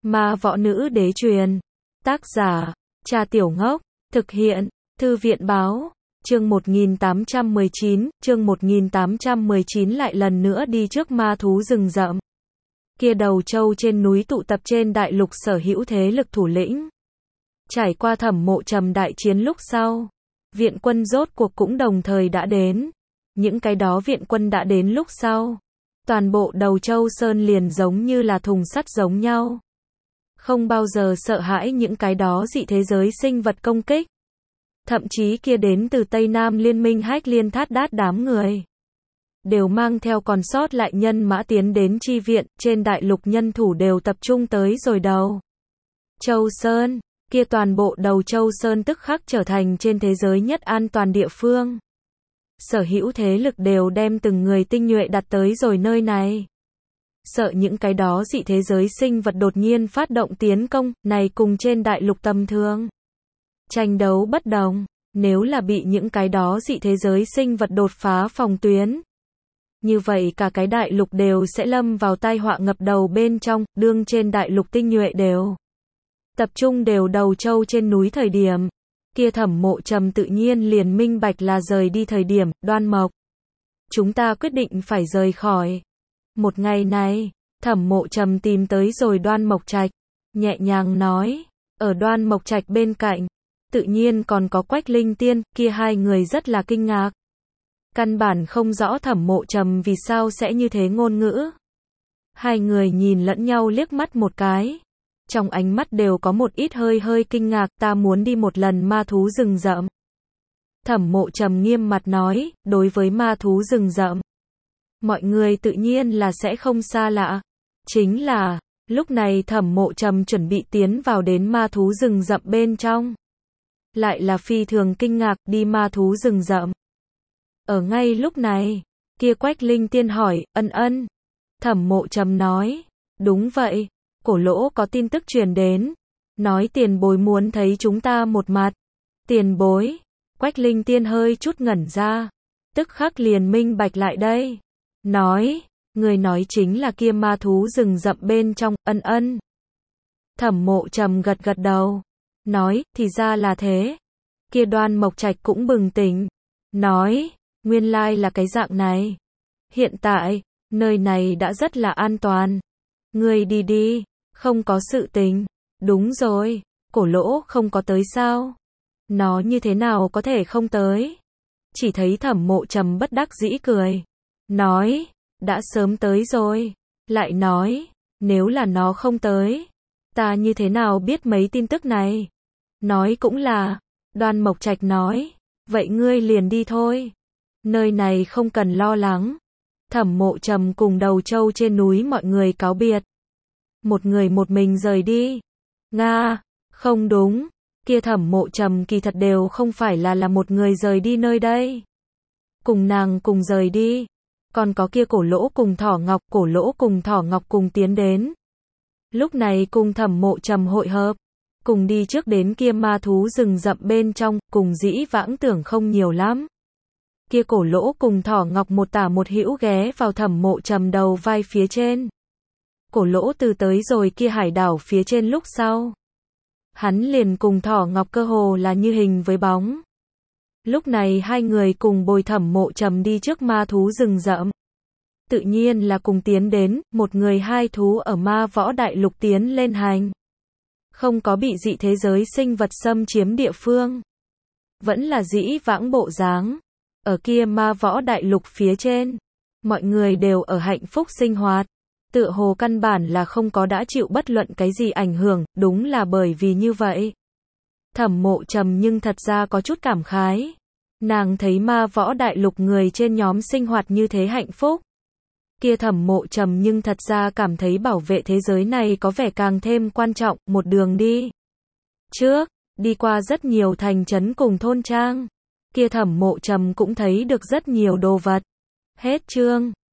Ma võ nữ đế truyền. Tác giả, Cha Tiểu Ngốc. Thực hiện, Thư viện báo. Chương 1819 lại lần nữa đi trước ma thú rừng rậm. Kia đầu châu trên núi tụ tập trên đại lục sở hữu thế lực thủ lĩnh. Trải qua Thẩm Mộ Trầm đại chiến lúc sau, viện quân rốt cuộc cũng đồng thời đã đến. Những cái đó viện quân đã đến lúc sau, toàn bộ đầu châu sơn liền giống như là thùng sắt giống nhau. Không bao giờ sợ hãi những cái đó dị thế giới sinh vật công kích. Thậm chí kia đến từ Tây Nam Liên minh Hách Liên Thát Đát đám người, đều mang theo còn sót lại nhân mã tiến đến chi viện, trên đại lục nhân thủ đều tập trung tới rồi đầu Châu Sơn, kia toàn bộ đầu Châu Sơn tức khắc trở thành trên thế giới nhất an toàn địa phương. Sở hữu thế lực đều đem từng người tinh nhuệ đặt tới rồi nơi này. Sợ những cái đó dị thế giới sinh vật đột nhiên phát động tiến công, này cùng trên đại lục tầm thường tranh đấu bất đồng, nếu là bị những cái đó dị thế giới sinh vật đột phá phòng tuyến, như vậy cả cái đại lục đều sẽ lâm vào tai họa ngập đầu bên trong, đương trên đại lục tinh nhuệ đều tập trung đều đầu châu trên núi thời điểm, kia Thẩm Mộ Trầm tự nhiên liền minh bạch là rời đi thời điểm. Đoan Mộc, chúng ta quyết định phải rời khỏi. Một ngày này, Thẩm Mộ Trầm tìm tới rồi Đoan Mộc Trạch, nhẹ nhàng nói, ở Đoan Mộc Trạch bên cạnh, tự nhiên còn có Quách Linh Tiên, kia hai người rất là kinh ngạc. Căn bản không rõ Thẩm Mộ Trầm vì sao sẽ như thế ngôn ngữ. Hai người nhìn lẫn nhau liếc mắt một cái, trong ánh mắt đều có một ít hơi kinh ngạc. Ta muốn đi một lần ma thú rừng rậm. Thẩm Mộ Trầm nghiêm mặt nói, đối với ma thú rừng rậm, mọi người tự nhiên là sẽ không xa lạ. Chính là, lúc này Thẩm Mộ Trầm chuẩn bị tiến vào đến ma thú rừng rậm bên trong, lại là phi thường kinh ngạc. Đi ma thú rừng rậm. Ở ngay lúc này, kia Quách Linh Tiên hỏi, ân. Thẩm Mộ Trầm nói, đúng vậy, Cổ Lỗ có tin tức truyền đến, nói tiền bối muốn thấy chúng ta một mặt. Tiền bối? Quách Linh Tiên hơi chút ngẩn ra, tức khắc liền minh bạch lại đây. Nói, người nói chính là kia ma thú rừng rậm bên trong, ân. Thẩm Mộ Trầm gật đầu, nói, thì ra là thế. Kia Đoan Mộc Trạch cũng bừng tỉnh, nói, nguyên lai là cái dạng này. Hiện tại, nơi này đã rất là an toàn. Ngươi đi, không có sự tình. Đúng rồi, Cổ Lỗ không có tới sao? Nó như thế nào có thể không tới? Chỉ thấy Thẩm Mộ Trầm bất đắc dĩ cười, nói, đã sớm tới rồi. Lại nói, nếu là nó không tới, ta như thế nào biết mấy tin tức này? Nói cũng là. Đoan Mộc Trạch nói, vậy ngươi liền đi thôi. Nơi này không cần lo lắng. Thẩm Mộ Trầm cùng đầu châu trên núi mọi người cáo biệt. Một người một mình rời đi. Nga, không đúng. Kia Thẩm Mộ Trầm kỳ thật đều không phải là một người rời đi nơi đây. Cùng nàng cùng rời đi. Còn có kia Cổ Lỗ cùng Thỏ Ngọc, Cổ Lỗ cùng Thỏ Ngọc cùng tiến đến. Lúc này cùng Thẩm Mộ Trầm hội hợp, cùng đi trước đến kia ma thú rừng rậm bên trong, cùng dĩ vãng tưởng không nhiều lắm. Kia Cổ Lỗ cùng Thỏ Ngọc một tả một hữu ghé vào Thẩm Mộ Trầm đầu vai phía trên. Cổ Lỗ từ tới rồi kia hải đảo phía trên lúc sau, hắn liền cùng Thỏ Ngọc cơ hồ là như hình với bóng. Lúc này hai người cùng bồi Thẩm Mộ Trầm đi trước ma thú rừng rậm. Tự nhiên là cùng tiến đến, một người hai thú ở ma võ đại lục tiến lên hành. Không có bị dị thế giới sinh vật xâm chiếm địa phương. Vẫn là dĩ vãng bộ dáng. Ở kia ma võ đại lục phía trên, mọi người đều ở hạnh phúc sinh hoạt. Tựa hồ căn bản là không có đã chịu bất luận cái gì ảnh hưởng, đúng là bởi vì như vậy. Thẩm Mộ Trầm nhưng thật ra có chút cảm khái. Nàng thấy ma võ đại lục người trên nhóm sinh hoạt như thế hạnh phúc. Kia Thẩm Mộ Trầm nhưng thật ra cảm thấy bảo vệ thế giới này có vẻ càng thêm quan trọng. Một đường đi trước, đi qua rất nhiều thành trấn cùng thôn trang. Kia Thẩm Mộ Trầm cũng thấy được rất nhiều đồ vật. Hết chương.